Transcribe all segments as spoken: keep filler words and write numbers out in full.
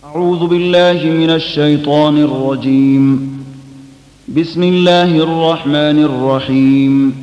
أعوذ بالله من الشيطان الرجيم. بسم الله الرحمن الرحيم.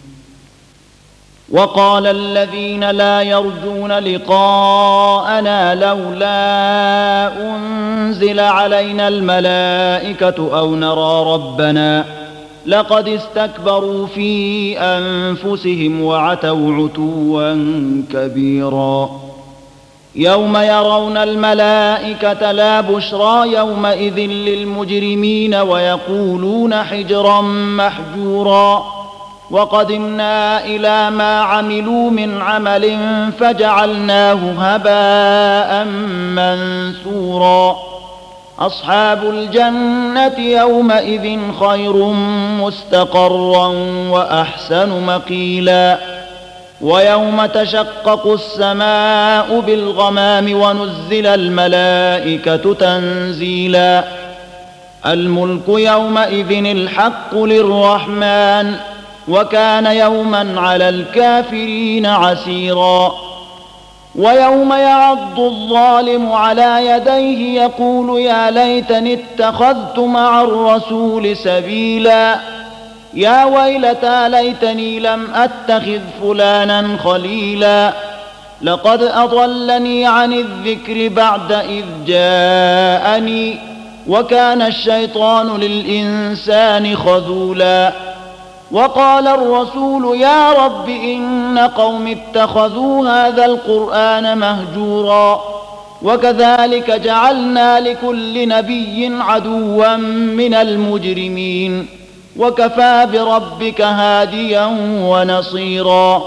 وقال الذين لا يرجون لقاءنا لولا أنزل علينا الملائكة أو نرى ربنا لقد استكبروا في أنفسهم وعتوا عتوا كبيرا. يوم يرون الملائكة لا بشرى يومئذ للمجرمين ويقولون حجرا محجورا. وقدمنا إلى ما عملوا من عمل فجعلناه هباء منثورا. أصحاب الجنة يومئذ خير مستقرا وأحسن مقيلا. ويوم تشقق السماء بالغمام ونزل الملائكة تنزيلا. الملك يومئذ الحق للرحمن وكان يوما على الكافرين عسيرا. ويوم يعض الظالم على يديه يقول يا ليتني اتخذت مع الرسول سبيلا. يا ويلتى ليتني لم أتخذ فلانا خليلا. لقد أضلني عن الذكر بعد إذ جاءني وكان الشيطان للإنسان خذولا. وقال الرسول يا رب إن قوم اتخذوا هذا القرآن مهجورا. وكذلك جعلنا لكل نبي عدوا من المجرمين وكفى بربك هاديا ونصيرا.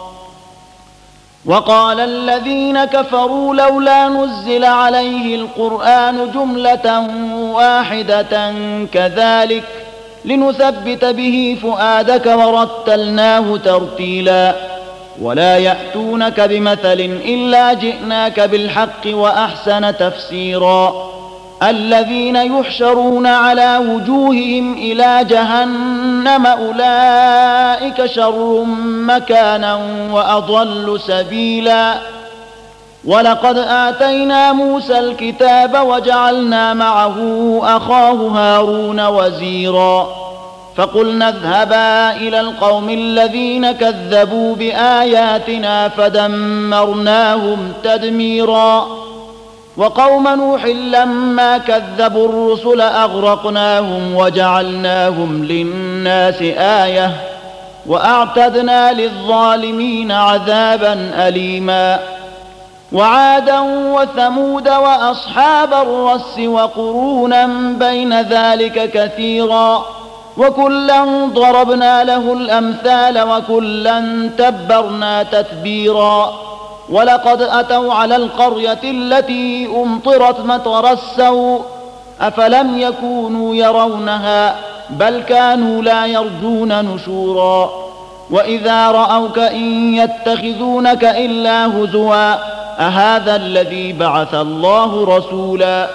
وقال الذين كفروا لولا نزل عليه القرآن جملة واحدة كذلك لنثبت به فؤادك ورتلناه ترتيلا. ولا يأتونك بمثل إلا جئناك بالحق وأحسن تفسيرا. الذين يحشرون على وجوههم إلى جهنم أولئك شر مكانا وأضل سبيلا. ولقد آتينا موسى الكتاب وجعلنا معه أخاه هارون وزيرا. فقلنا اذهبا إلى القوم الذين كذبوا بآياتنا فدمرناهم تدميرا. وقوم نوح لما كذبوا الرسل أغرقناهم وجعلناهم للناس آية وأعتدنا للظالمين عذابا أليما. وعادا وثمود وأصحاب الرس وقرونا بين ذلك كثيرا. وكلا ضربنا له الأمثال وكلا تبرنا تتبيرا. ولقد أتوا على القرية التي أمطرت مطر السوء أفلم يكونوا يرونها بل كانوا لا يرجون نشورا. وإذا رأوك إن يتخذونك إلا هزوا أهذا الذي بعث الله رسولا.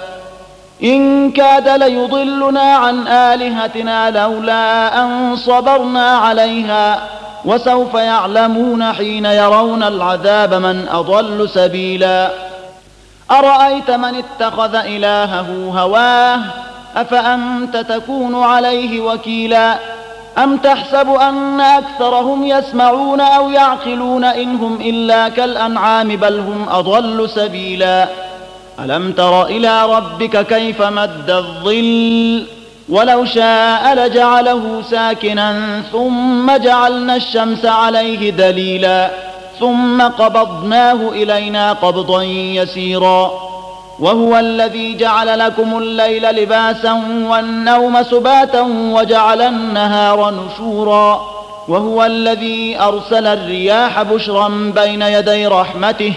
إن كاد ليضلنا عن آلهتنا لولا أن صبرنا عليها وسوف يعلمون حين يرون العذاب من أضل سبيلا. أرأيت من اتخذ إلهه هواه أفأنت تكون عليه وكيلا. أم تحسب أن أكثرهم يسمعون أو يعقلون إن هم إلا كالأنعام بل هم أضل سبيلا. ألم تر إلى ربك كيف مد الظل ولو شاء لجعله ساكنا ثم جعلنا الشمس عليه دليلا ثم قبضناه إلينا قبضا يسيرا. وهو الذي جعل لكم الليل لباسا والنوم سباتا وجعل النهار نشورا. وهو الذي أرسل الرياح بشرا بين يدي رحمته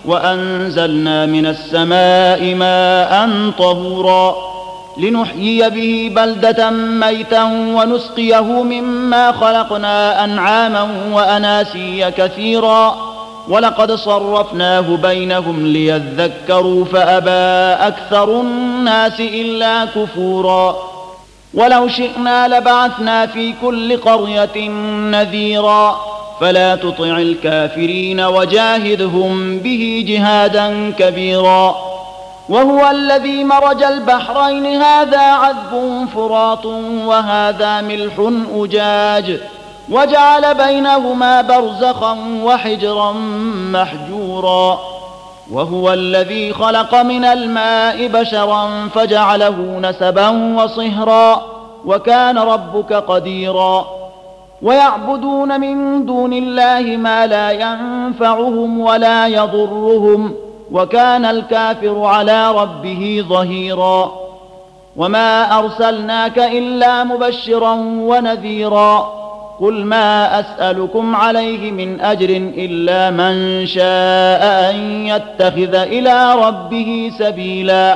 وأنزلنا من السماء ماء طهورا لنحيي به بلدة ميتا ونسقيه مما خلقنا أنعاما وأناسيا كثيرا. ولقد صرفناه بينهم ليذكروا فأبى أكثر الناس إلا كفورا. ولو شئنا لبعثنا في كل قرية نذيرا فلا تطع الكافرين وجاهدهم به جهادا كبيرا. وهو الذي مرج البحرين هذا عذب فرات وهذا ملح أجاج وجعل بينهما برزخا وحجرا محجورا وهو الذي خلق من الماء بشرا فجعله نسبا وصهرا وكان ربك قديرا ويعبدون من دون الله ما لا ينفعهم ولا يضرهم وكان الكافر على ربه ظهيرا وما أرسلناك إلا مبشرا ونذيرا قل ما أسألكم عليه من أجر إلا من شاء أن يتخذ إلى ربه سبيلا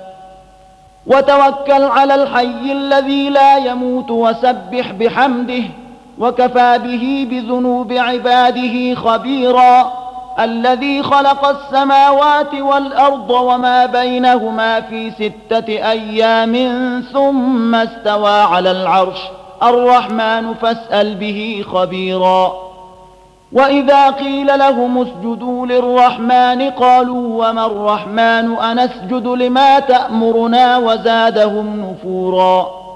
وتوكل على الحي الذي لا يموت وسبح بحمده وكفى به بذنوب عباده خبيرا الذي خلق السماوات والأرض وما بينهما في ستة أيام ثم استوى على العرش الرحمن فاسأل به خبيرا وإذا قيل لهم اسجدوا للرحمن قالوا وما الرحمن أنسجد لما تأمرنا وزادهم نفورا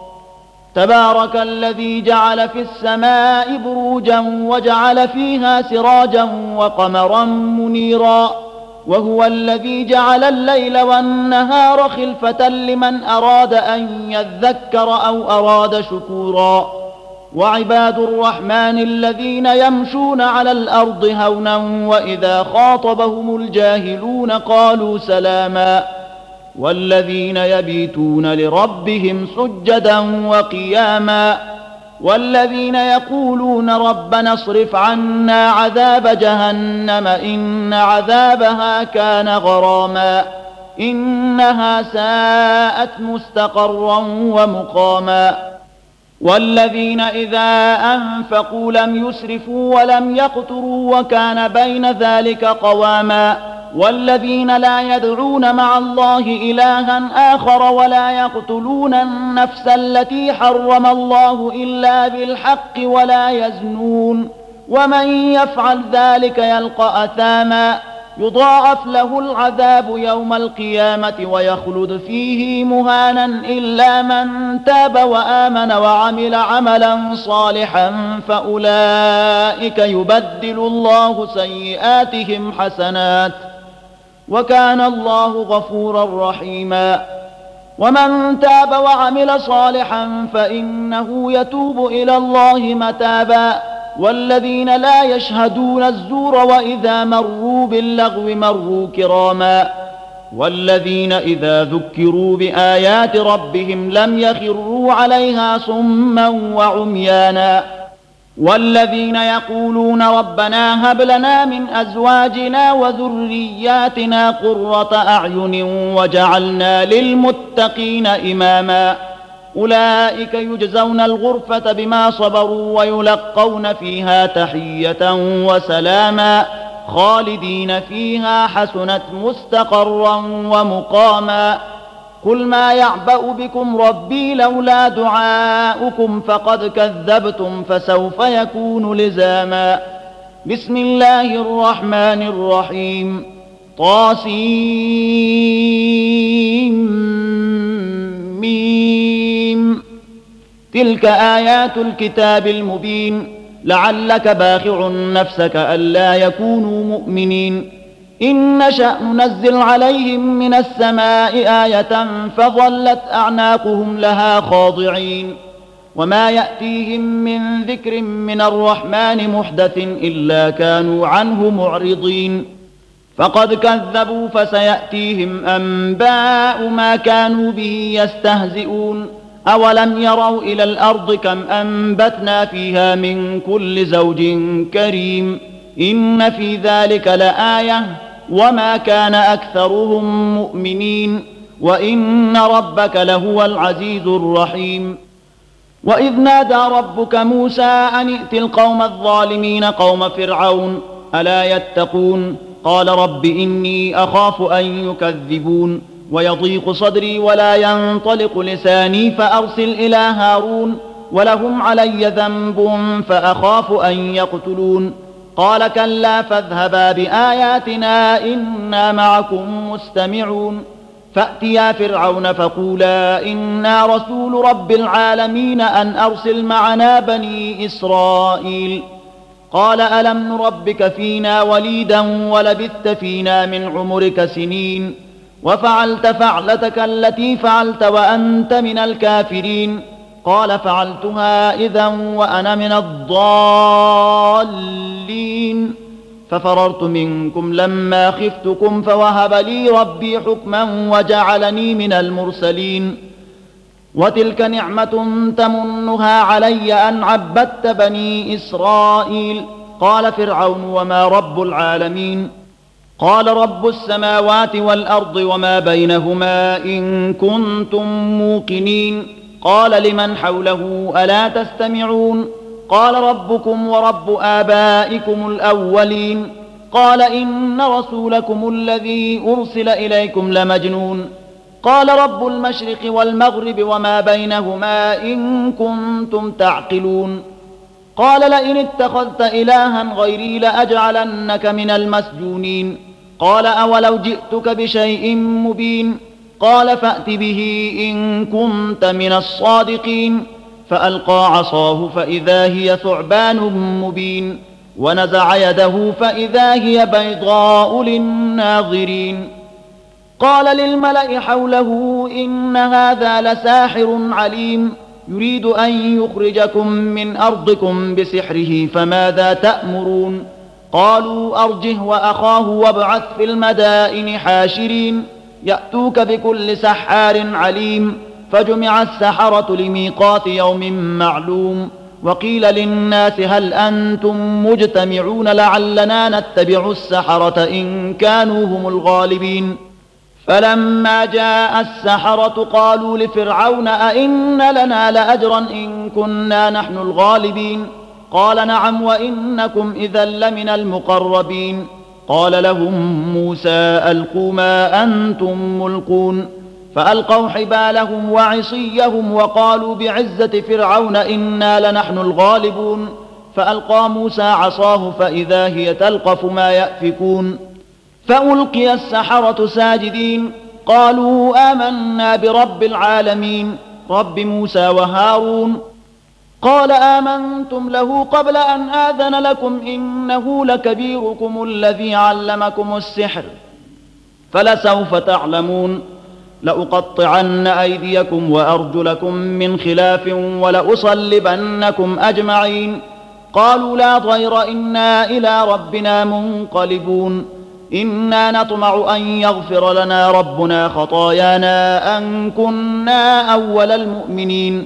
تبارك الذي جعل في السماء بروجا وجعل فيها سراجا وقمرا منيرا وهو الذي جعل الليل والنهار خلفة لمن أراد أن يذكر أو أراد شكورا وعباد الرحمن الذين يمشون على الأرض هونا وإذا خاطبهم الجاهلون قالوا سلاما والذين يبيتون لربهم سجدا وقياما والذين يقولون ربنا اصرف عنا عذاب جهنم إن عذابها كان غراما إنها ساءت مستقرا ومقاما والذين إذا أنفقوا لم يسرفوا ولم يقتروا وكان بين ذلك قواما والذين لا يدعون مع الله إلها آخر ولا يقتلون النفس التي حرم الله إلا بالحق ولا يزنون ومن يفعل ذلك يلقى أثاما يضاعف له العذاب يوم القيامة ويخلد فيه مهانا إلا من تاب وآمن وعمل عملا صالحا فأولئك يبدل الله سيئاتهم حسنات وكان الله غفورا رحيما ومن تاب وعمل صالحا فإنه يتوب إلى الله متابا والذين لا يشهدون الزور وإذا مروا باللغو مروا كراما والذين إذا ذكروا بآيات ربهم لم يخروا عليها صما وعميانا والذين يقولون ربنا هب لنا من أزواجنا وذرياتنا قرة أعين وجعلنا للمتقين إماما أولئك يجزون الغرفة بما صبروا ويلقون فيها تحية وسلاما خالدين فيها حسنت مستقرا ومقاما قل ما يعبأ بكم ربي لولا دعاؤكم فقد كذبتم فسوف يكون لزاما بسم الله الرحمن الرحيم طاسيم تلك آيات الكتاب المبين لعلك باخع نفسك ألا يكونوا مؤمنين إن نشأ ننزل عليهم من السماء آية فظلت أعناقهم لها خاضعين وما يأتيهم من ذكر من الرحمن محدث إلا كانوا عنه معرضين فقد كذبوا فسيأتيهم أنباء ما كانوا به يستهزئون أولم يروا إلى الأرض كم أنبتنا فيها من كل زوج كريم إن في ذلك لآية وما كان أكثرهم مؤمنين وإن ربك لهو العزيز الرحيم وإذ نادى ربك موسى أن ائت القوم الظالمين قوم فرعون ألا يتقون قال رب إني أخاف أن يكذبون ويضيق صدري ولا ينطلق لساني فأرسل إلى هارون ولهم علي ذنب فأخاف أن يقتلون قال كلا فاذهبا بآياتنا إنا معكم مستمعون فأتيا فرعون فقولا إنا رسول رب العالمين أن أرسل معنا بني إسرائيل قال ألم نربك فينا وليدا ولبثت فينا من عمرك سنين وفعلت فعلتك التي فعلت وأنت من الكافرين قال فعلتها إذا وأنا من الضالين ففررت منكم لما خفتكم فوهب لي ربي حكما وجعلني من المرسلين وتلك نعمة تمنها علي أن عبدت بني إسرائيل قال فرعون وما رب العالمين قال رب السماوات والأرض وما بينهما إن كنتم موقنين قال لمن حوله ألا تستمعون قال ربكم ورب آبائكم الأولين قال إن رسولكم الذي أرسل إليكم لمجنون قال رب المشرق والمغرب وما بينهما إن كنتم تعقلون قال لئن اتخذت إلها غيري لأجعلنك من المسجونين قال أولو جئتك بشيء مبين قال فأت به إن كنت من الصادقين فألقى عصاه فإذا هي ثعبان مبين ونزع يده فإذا هي بيضاء للناظرين قال للملأ حوله إن هذا لساحر عليم يريد أن يخرجكم من أرضكم بسحره فماذا تأمرون قالوا أرجه وأخاه وابعث في المدائن حاشرين يأتوك بكل سحار عليم فجمع السحرة لميقات يوم معلوم وقيل للناس هل أنتم مجتمعون لعلنا نتبع السحرة إن كانوا هم الغالبين فلما جاء السحرة قالوا لفرعون أئن لنا لأجرا إن كنا نحن الغالبين قال نعم وإنكم إذا لمن المقربين قال لهم موسى ألقوا ما أنتم ملقون فألقوا حبالهم وعصيهم وقالوا بعزة فرعون إنا لنحن الغالبون فألقى موسى عصاه فإذا هي تلقف ما يأفكون فألقي السحرة ساجدين قالوا آمنا برب العالمين رب موسى وهارون قال آمنتم له قبل أن آذن لكم إنه لكبيركم الذي علمكم السحر فلسوف تعلمون لأقطعن أيديكم وأرجلكم من خلاف ولأصلبنكم أجمعين قالوا لا ضير إنا إلى ربنا منقلبون إنا نطمع أن يغفر لنا ربنا خطايانا أن كنا أول المؤمنين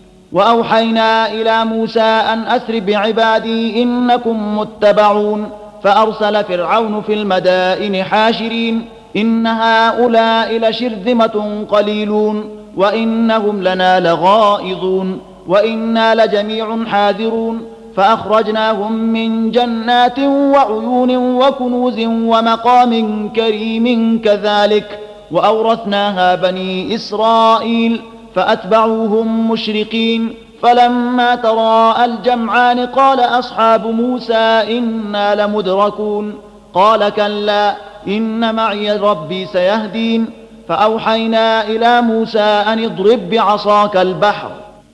وأوحينا إلى موسى أن أسر بعبادي إنكم متبعون فأرسل فرعون في المدائن حاشرين إن هؤلاء لشرذمة قليلون وإنهم لنا لغائظون وإنا لجميع حاذرون فأخرجناهم من جنات وعيون وكنوز ومقام كريم كذلك وأورثناها بني إسرائيل فأتبعوهم مشرقين فلما تراءى الجمعان قال أصحاب موسى إنا لمدركون قال كلا إن معي ربي سيهدين فأوحينا إلى موسى أن اضرب بعصاك البحر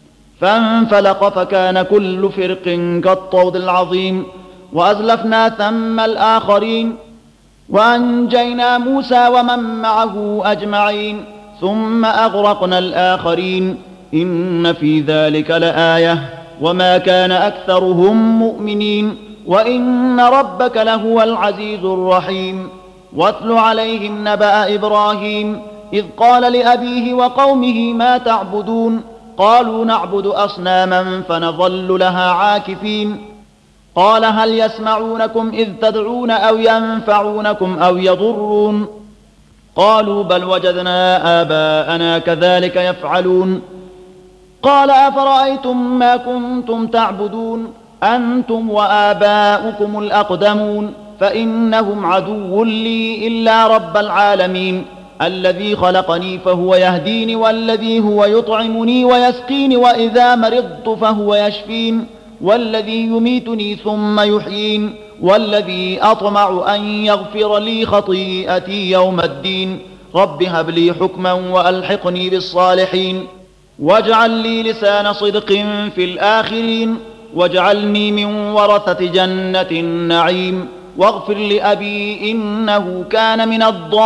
فانفلق فكان كل فرق كالطود العظيم وأزلفنا ثم الآخرين وأنجينا موسى ومن معه أجمعين ثم أغرقنا الآخرين إن في ذلك لآية وما كان أكثرهم مؤمنين وإن ربك لهو العزيز الرحيم واتل عليهم نبأ إبراهيم إذ قال لأبيه وقومه ما تعبدون قالوا نعبد أصناما فنظل لها عاكفين قال هل يسمعونكم إذ تدعون أو ينفعونكم أو يضرون قالوا بل وجدنا آباءنا كذلك يفعلون قال أفرأيتم ما كنتم تعبدون أنتم وآباؤكم الأقدمون فإنهم عدو لي إلا رب العالمين الذي خلقني فهو يهديني والذي هو يطعمني ويسقيني وإذا مرضت فهو يشفين والذي يميتني ثم يحيين والذي أطمع أن يغفر لي خطيئتي يوم الدين رب هب لي حكما وألحقني بالصالحين واجعل لي لسان صدق في الآخرين واجعلني من ورثة جنة النعيم واغفر لأبي إنه كان من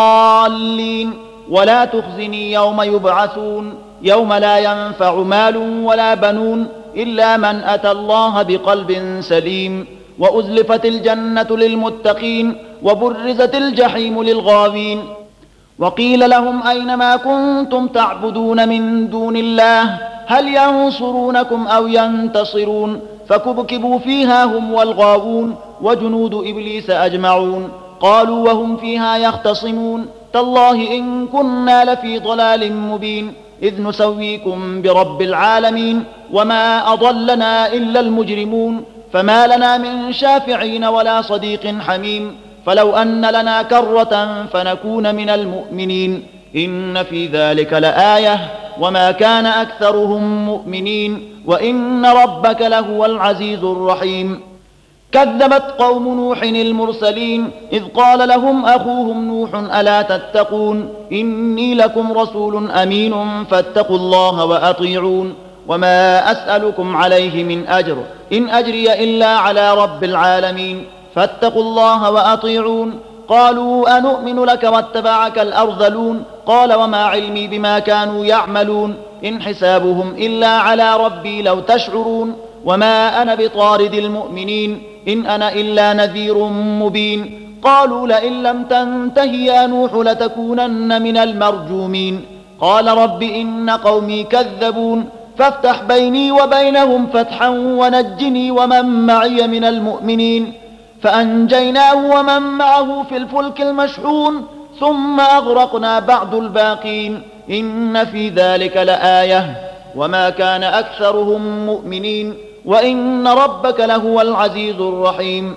الضالين ولا تخزني يوم يبعثون يوم لا ينفع مال ولا بنون إلا من أتى الله بقلب سليم وأزلفت الجنة للمتقين وبرزت الجحيم للغاوين وقيل لهم أين ما كنتم تعبدون من دون الله هل ينصرونكم أو ينتصرون فكبكبوا فيها هم والغاوون وجنود إبليس أجمعون قالوا وهم فيها يختصمون تالله إن كنا لفي ضلال مبين إذ نسويكم برب العالمين وما أضلنا إلا المجرمون فما لنا من شافعين ولا صديق حميم فلو أن لنا كرة فنكون من المؤمنين إن في ذلك لآية وما كان أكثرهم مؤمنين وإن ربك لهو العزيز الرحيم كذبت قوم نوح المرسلين إذ قال لهم أخوهم نوح ألا تتقون إني لكم رسول أمين فاتقوا الله وأطيعون وما أسألكم عليه من أجر إن أجري إلا على رب العالمين فاتقوا الله وأطيعون قالوا أنؤمن لك واتبعك الأرذلون قال وما علمي بما كانوا يعملون إن حسابهم إلا على ربي لو تشعرون وما أنا بطارد المؤمنين إن أنا إلا نذير مبين قالوا لئن لم تنته يا نوح لتكونن من المرجومين قال رب إن قومي كذبون فافتح بيني وبينهم فتحا ونجني ومن معي من المؤمنين فأنجيناه ومن معه في الفلك المشحون ثم أغرقنا بعد الباقين إن في ذلك لآية وما كان أكثرهم مؤمنين وإن ربك لهو العزيز الرحيم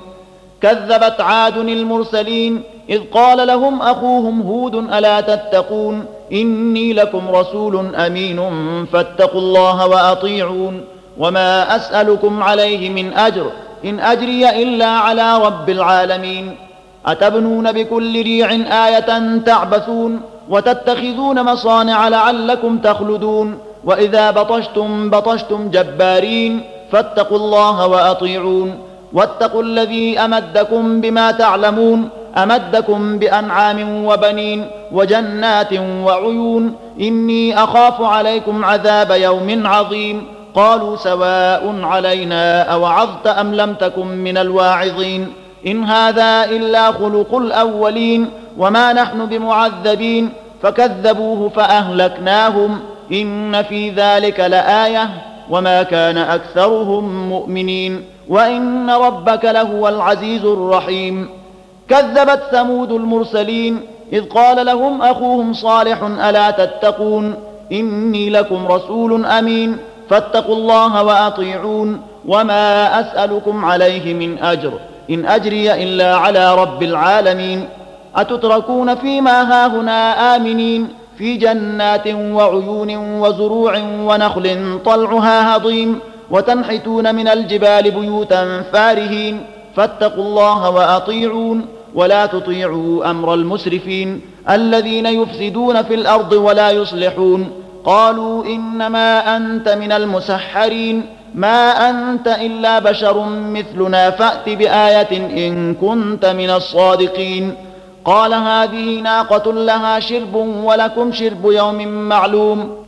كذبت عاد المرسلين إذ قال لهم أخوهم هود ألا تتقون إني لكم رسول أمين فاتقوا الله وأطيعون وما أسألكم عليه من أجر إن أجري إلا على رب العالمين أتبنون بكل ريع آية تعبثون وتتخذون مصانع لعلكم تخلدون وإذا بطشتم بطشتم جبارين فاتقوا الله وأطيعون واتقوا الذي أمدكم بما تعلمون أمدكم بأنعام وبنين وجنات وعيون إني أخاف عليكم عذاب يوم عظيم قالوا سواء علينا أوعظت أم لم تكن من الواعظين إن هذا إلا خلق الأولين وما نحن بمعذبين فكذبوه فأهلكناهم إن في ذلك لآية وما كان أكثرهم مؤمنين وإن ربك لهو العزيز الرحيم كذبت ثمود المرسلين إذ قال لهم أخوهم صالح ألا تتقون إني لكم رسول أمين فاتقوا الله وأطيعون وما أسألكم عليه من أجر إن أجري إلا على رب العالمين أتتركون فيما هاهنا آمنين في جنات وعيون وزروع ونخل طلعها هضيم وتنحتون من الجبال بيوتا فارهين فاتقوا الله وأطيعون ولا تطيعوا أمر المسرفين الذين يفسدون في الأرض ولا يصلحون قالوا إنما أنت من المسحرين ما أنت إلا بشر مثلنا فأت بآية إن كنت من الصادقين قال هذه ناقة لها شرب ولكم شرب يوم معلوم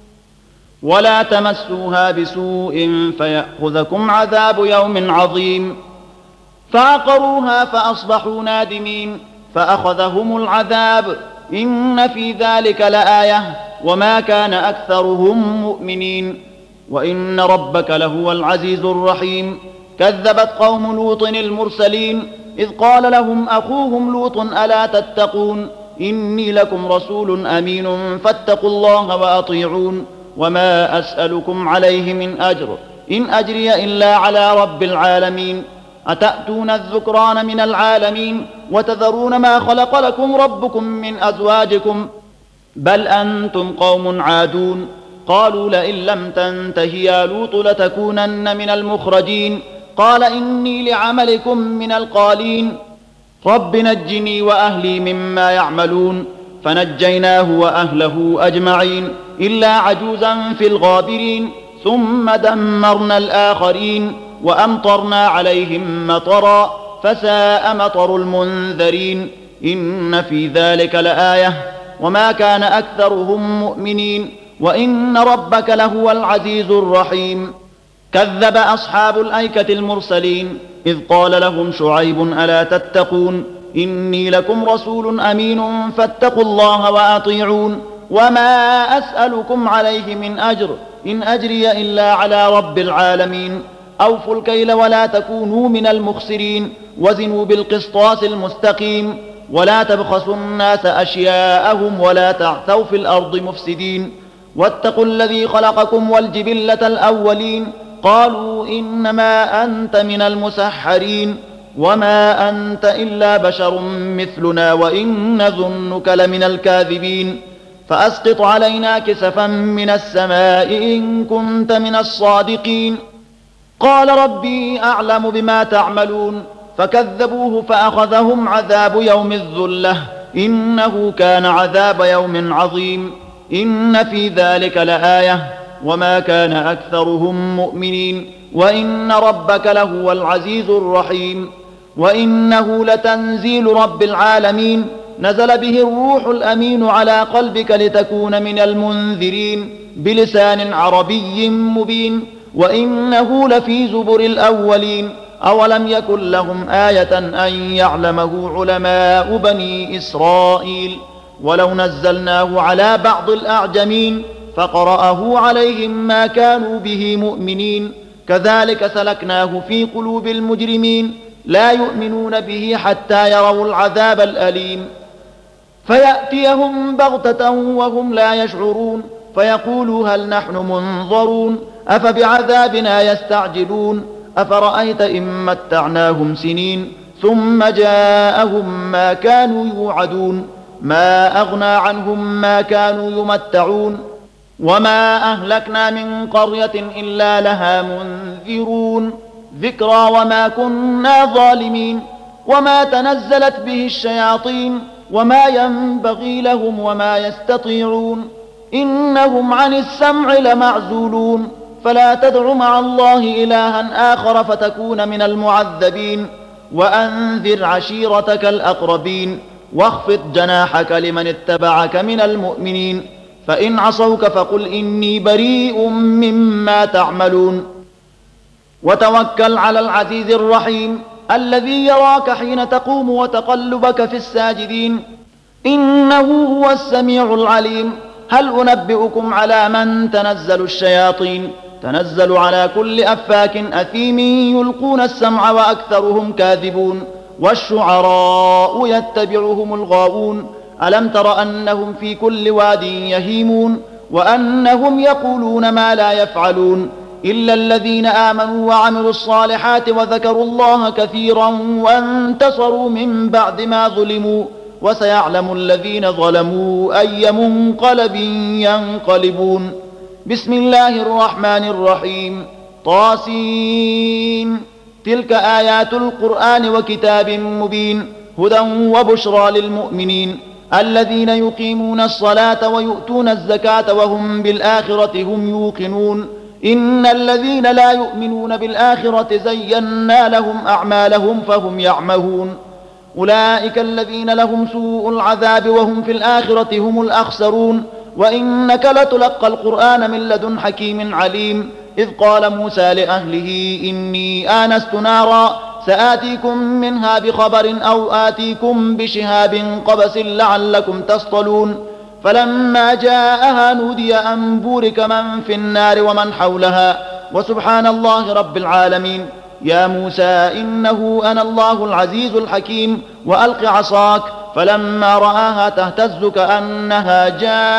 ولا تمسوها بسوء فيأخذكم عذاب يوم عظيم فعقروها فأصبحوا نادمين فأخذهم العذاب إن في ذلك لآية وما كان أكثرهم مؤمنين وإن ربك لهو العزيز الرحيم كذبت قوم لوط المرسلين إذ قال لهم أخوهم لوط ألا تتقون إني لكم رسول أمين فاتقوا الله وأطيعون وما أسألكم عليه من أجر إن أجري إلا على رب العالمين أتأتون الذكران من العالمين وتذرون ما خلق لكم ربكم من أزواجكم بل أنتم قوم عادون قالوا لئن لم تنته يا لوط لتكونن من المخرجين قال إني لعملكم من القالين رب نجني وأهلي مما يعملون فنجيناه وأهله أجمعين إلا عجوزا في الغابرين ثم دمرنا الآخرين وأمطرنا عليهم مطرا فساء مطر المنذرين إن في ذلك لآية وما كان أكثرهم مؤمنين وإن ربك لهو العزيز الرحيم. كذب أصحاب الأيكة المرسلين إذ قال لهم شعيب ألا تتقون إني لكم رسول أمين فاتقوا الله وأطيعون وما أسألكم عليه من أجر إن أجري إلا على رب العالمين. أوفوا الكيل ولا تكونوا من المخسرين وزنوا بالقسطاس المستقيم ولا تبخسوا الناس أشياءهم ولا تعثوا في الأرض مفسدين. واتقوا الذي خلقكم والجبلة الأولين قالوا إنما أنت من المسحرين وما أنت إلا بشر مثلنا وإن نظنك لمن الكاذبين فأسقط علينا كسفا من السماء إن كنت من الصادقين. قال ربي أعلم بما تعملون فكذبوه فأخذهم عذاب يوم الذلة إنه كان عذاب يوم عظيم. إن في ذلك لآية وما كان أكثرهم مؤمنين وإن ربك لهو العزيز الرحيم. وإنه لتنزيل رب العالمين نزل به الروح الأمين على قلبك لتكون من المنذرين بلسان عربي مبين وإنه لفي زبر الأولين. أولم يكن لهم آية أن يعلمه علماء بني إسرائيل ولو نزلناه على بعض الأعجمين فقرأه عليهم ما كانوا به مؤمنين كذلك سلكناه في قلوب المجرمين لا يؤمنون به حتى يروا العذاب الأليم فيأتيهم بغتة وهم لا يشعرون فيقولوا هل نحن منظرون أفبعذابنا يستعجلون أفرأيت إن متعناهم سنين ثم جاءهم ما كانوا يوعدون ما أغنى عنهم ما كانوا يمتعون وما أهلكنا من قرية إلا لها منذرون ذكرى وما كنا ظالمين وما تنزلت به الشياطين وما ينبغي لهم وما يستطيعون إنهم عن السمع لمعزولون فلا تدع مع الله إلها آخر فتكون من المعذبين وأنذر عشيرتك الأقربين واخفض جناحك لمن اتبعك من المؤمنين فإن عصوك فقل إني بريء مما تعملون. وتوكل على العزيز الرحيم الذي يراك حين تقوم وتقلبك في الساجدين إنه هو السميع العليم. هل أنبئكم على من تنزل الشياطين تنزل على كل أفاك أثيم يلقون السمع وأكثرهم كاذبون والشعراء يتبعهم الغاوون ألم تر أنهم في كل واد يهيمون وأنهم يقولون ما لا يفعلون إلا الذين آمنوا وعملوا الصالحات وذكروا الله كثيرا وانتصروا من بعد ما ظلموا وسيعلم الذين ظلموا أي منقلب ينقلبون. بسم الله الرحمن الرحيم طاسين تلك آيات القرآن وكتاب مبين هدى وبشرى للمؤمنين الذين يقيمون الصلاة ويؤتون الزكاة وهم بالآخرة هم يوقنون إن الذين لا يؤمنون بالآخرة زينا لهم أعمالهم فهم يعمهون أولئك الذين لهم سوء العذاب وهم في الآخرة هم الأخسرون وإنك لتلقى القرآن من لدن حكيم عليم. إذ قال موسى لأهله إني آنست نارا سآتيكم منها بخبر أو آتيكم بشهاب قبس لعلكم تصطلون فلما جاءها نودي أن بورك من في النار ومن حولها وسبحان الله رب العالمين. يا موسى إنه أنا الله العزيز الحكيم وألق عصاك فلما رآها تهتز كأنها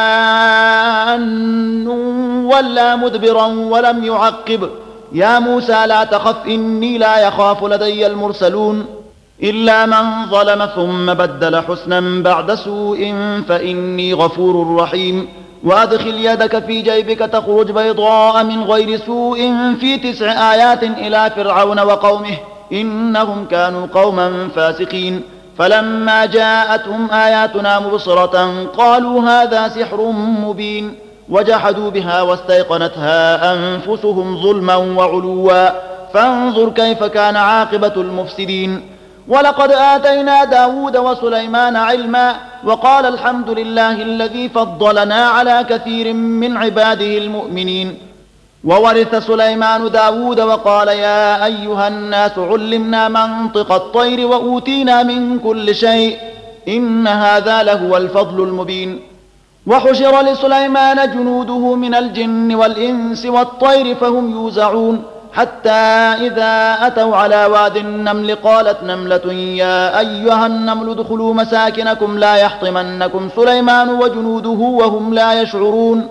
جان ولا مدبرا ولم يعقب يا موسى لا تخف إني لا يخاف لدي المرسلون إلا من ظلم ثم بدل حسنا بعد سوء فإني غفور رحيم. وأدخل يدك في جيبك تخرج بيضاء من غير سوء في تسع آيات إلى فرعون وقومه إنهم كانوا قوما فاسقين فلما جاءتهم آياتنا مبصرة قالوا هذا سحر مبين وجحدوا بها واستيقنتها أنفسهم ظلما وعلوا فانظر كيف كان عاقبة المفسدين. ولقد آتينا داود وسليمان علما وقال الحمد لله الذي فضلنا على كثير من عباده المؤمنين. وورث سليمان داود وقال يا أيها الناس علمنا منطق الطير وأوتينا من كل شيء إن هذا لهو الفضل المبين. وحشر لسليمان جنوده من الجن والإنس والطير فهم يوزعون حتى إذا أتوا على واد النمل قالت نملة يا أيها النمل ادخلوا مساكنكم لا يحطمنكم سليمان وجنوده وهم لا يشعرون.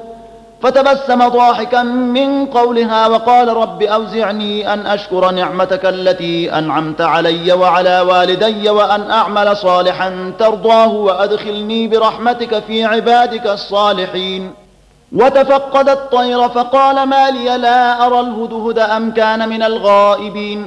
فتبسم ضاحكا من قولها وقال رب أوزعني أن أشكر نعمتك التي أنعمت علي وعلى والدي وأن أعمل صالحا ترضاه وأدخلني برحمتك في عبادك الصالحين. وتفقد الطير فقال ما لي لا أرى الهدهد أم كان من الغائبين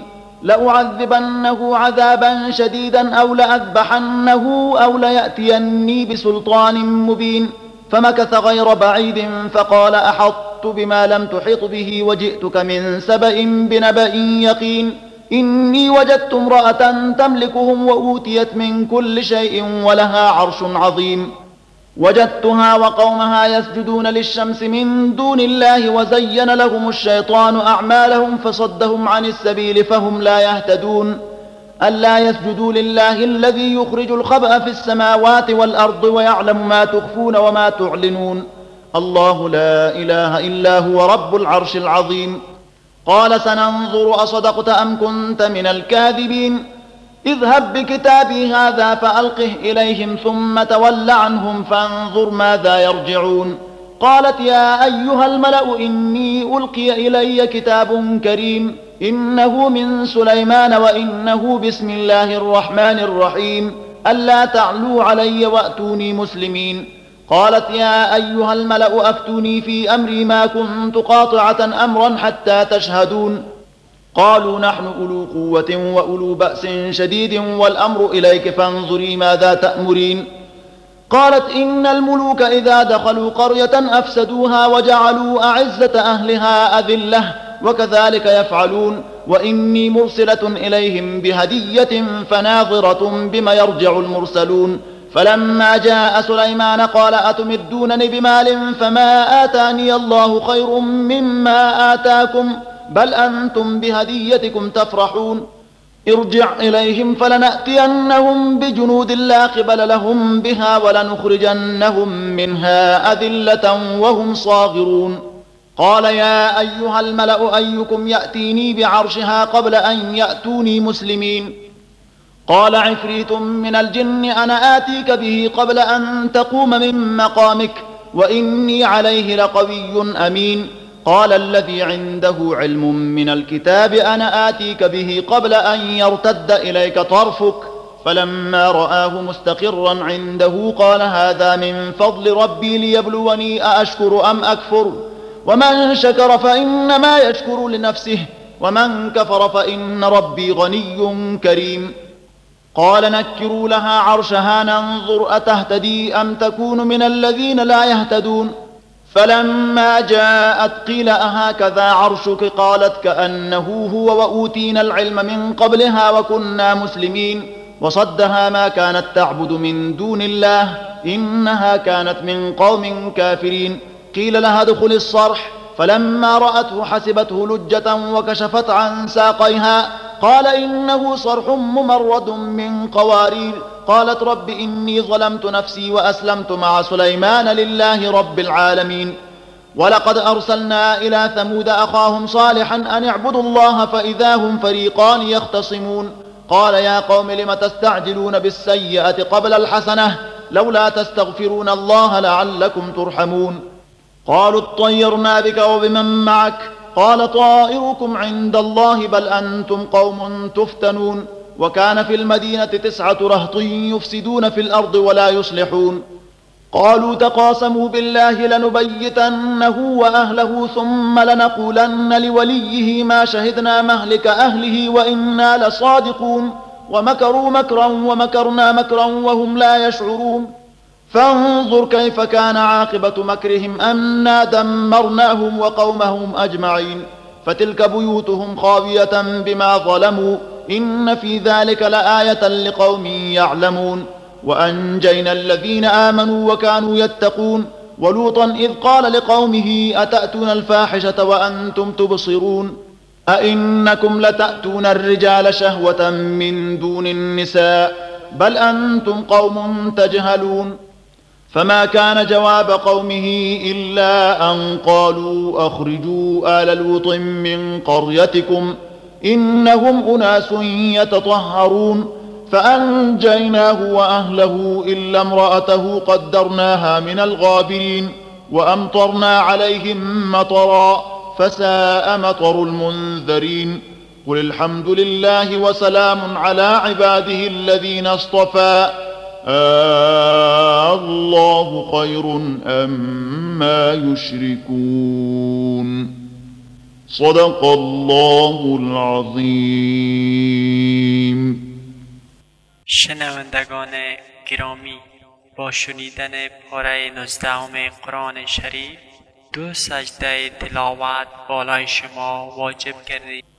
لأعذبنه عذابا شديدا أو لأذبحنه أو ليأتيني بسلطان مبين. فمكث غير بعيد فقال أحطت بما لم تحط به وجئتك من سبأ بنبأ يقين إني وجدت امرأة تملكهم وأوتيت من كل شيء ولها عرش عظيم. وجدتها وقومها يسجدون للشمس من دون الله وزين لهم الشيطان أعمالهم فصدهم عن السبيل فهم لا يهتدون. ألا يسجدوا لله الذي يخرج الخبأ في السماوات والأرض ويعلم ما تخفون وما تعلنون الله لا إله إلا هو رب العرش العظيم. قال سننظر أصدقت أم كنت من الكاذبين اذهب بكتابي هذا فألقه إليهم ثم تول عنهم فانظر ماذا يرجعون. قالت يا أيها الملأ إني ألقي إلي كتاب كريم إنه من سليمان وإنه بسم الله الرحمن الرحيم ألا تعلوا علي وأتوني مسلمين. قالت يا أيها الملأ أفتوني في أمري ما كنت قاطعة أمرا حتى تشهدون. قالوا نحن أولو قوة وأولو بأس شديد والأمر إليك فانظري ماذا تأمرين. قالت إن الملوك إذا دخلوا قرية أفسدوها وجعلوا أعزة أهلها أذلة وكذلك يفعلون وإني مرسلة إليهم بهدية فناظرة بما يرجع المرسلون. فلما جاء سليمان قال أتمدونني بمال فما آتاني الله خير مما آتاكم بل أنتم بهديتكم تفرحون. ارجع إليهم فلنأتينهم بجنود لا قبل لهم بها ولنخرجنهم منها أذلة وهم صاغرون. قال يا أيها الملأ أيكم يأتيني بعرشها قبل أن يأتوني مسلمين. قال عفريت من الجن أنا آتيك به قبل أن تقوم من مقامك وإني عليه لقوي أمين. قال الذي عنده علم من الكتاب أنا آتيك به قبل أن يرتد إليك طرفك فلما رآه مستقرا عنده قال هذا من فضل ربي ليبلوني أأشكر أم أكفر ومن شكر فإنما يشكر لنفسه ومن كفر فإن ربي غني كريم. قال نكروا لها عرشها ننظر أتهتدي أم تكون من الذين لا يهتدون. فلما جاءت قيل أهكذا عرشك قالت كأنه هو وأوتينا العلم من قبلها وكنا مسلمين. وصدها ما كانت تعبد من دون الله إنها كانت من قوم كافرين. قيل لها ادخل الصرح فلما رأته حسبته لجة وكشفت عن ساقيها قال إنه صرح ممرد من قوارير. قالت رب إني ظلمت نفسي وأسلمت مع سليمان لله رب العالمين. ولقد أرسلنا إلى ثمود أخاهم صالحا أن اعبدوا الله فإذا هم فريقان يختصمون. قال يا قوم لم تستعجلون بالسيئة قبل الحسنة لولا تستغفرون الله لعلكم ترحمون. قالوا اطيرنا بك وبمن معك قال طائركم عند الله بل أنتم قوم تفتنون. وكان في المدينة تسعة رهط يفسدون في الأرض ولا يصلحون. قالوا تقاسموا بالله لنبيتنه وأهله ثم لنقولن لوليه ما شهدنا مهلك أهله وإنا لصادقون. ومكروا مكرا ومكرنا مكرا وهم لا يشعرون فانظر كيف كان عاقبة مكرهم أنا دمرناهم وقومهم أجمعين فتلك بيوتهم خاوية بما ظلموا إن في ذلك لآية لقوم يعلمون وأنجينا الذين آمنوا وكانوا يتقون ولوطا إذ قال لقومه أتأتون الفاحشة وأنتم تبصرون أئنكم لتأتون الرجال شهوة من دون النساء بل أنتم قوم تجهلون فما كان جواب قومه إلا أن قالوا أخرجوا آل لوط من قريتكم إنهم أناس يتطهرون فأنجيناه وأهله إلا امرأته قدرناها من الغابرين وأمطرنا عليهم مطرا فساء مطر المنذرين قل الحمد لله وسلام على عباده الذين اصطفى آه الله خير أما يشركون صدق الله العظیم. شنوندگان گرامی، با شنیدن پاره نوزدهم قرآن شریف دو سجده تلاوت بالای شما واجب کردید.